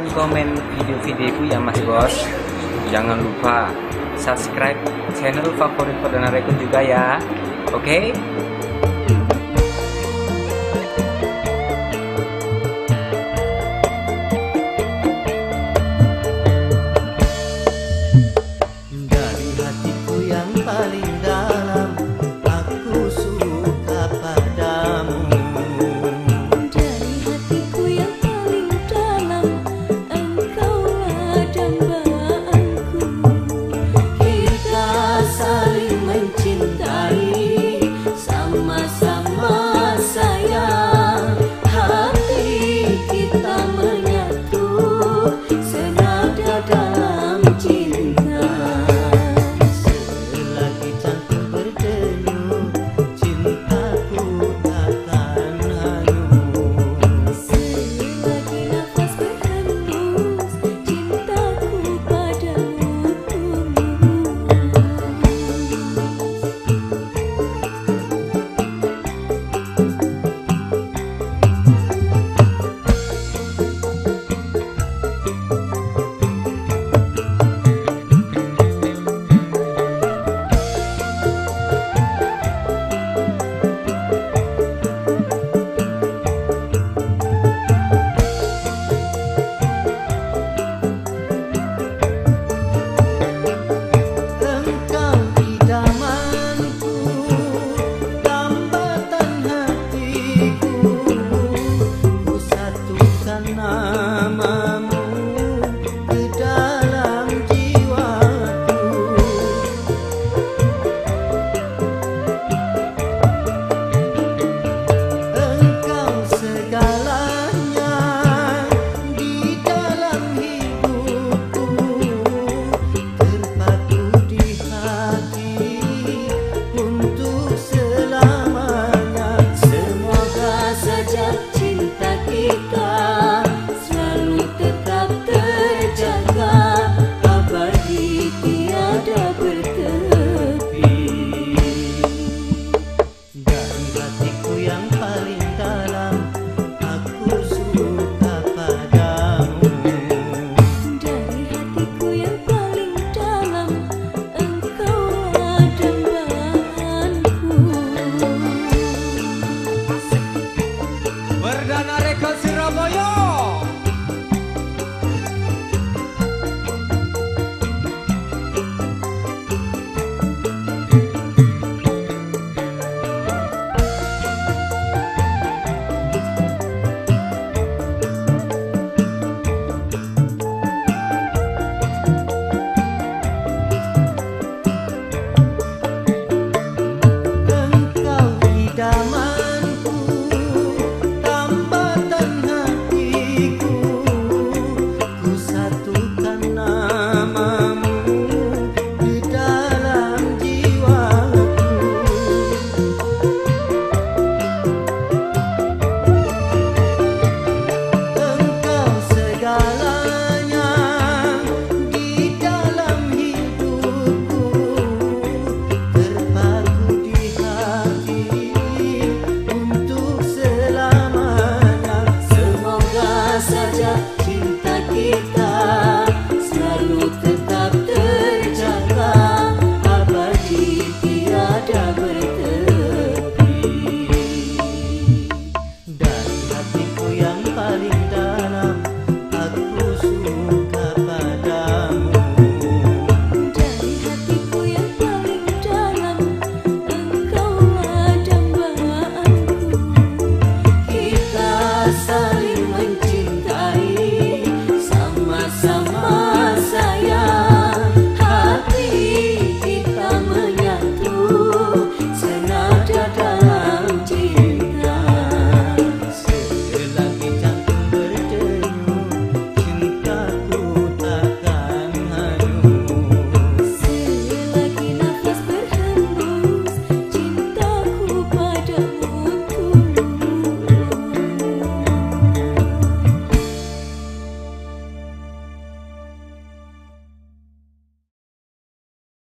dan komen video-videoku ya Mas Bos. Jangan lupa subscribe channel favorit Perdana Rekon juga ya. Oke? Dari hatiku yang paling dalam, aku suka padamu. Dari hatiku yang paling dalam, engkaulah dambaanku. Kita saling mencintai, sama-sama sayang. Hati kita menyatu, senada dalam cinta. Selagi jantung berdenyut, cintaku takkan hanyut. Selagi nafas berhembus, cintaku padamu Engkau idamanku, tambatan hatiku. Ku satukan namamu ke dalam jiwaku. Engkau segalanya di dalam hidupku, terpadu di hati untuk selamanya. Semoga saja cinta kita selalu tetap terjaga, abadi tiada bertepi. Dari hatiku yang paling dalam, aku suka padamu. Dari hatiku yang paling dalam, engkaulah dambaanku. Perdana Rekon Surabaya. Engkau idamanku, tambatan hatiku. Ku satukan namamu di dalam jiwaku. Engkau segalanya di dalam hidupku, terpaku di hati untuk selamanya. Semoga saja cinta kita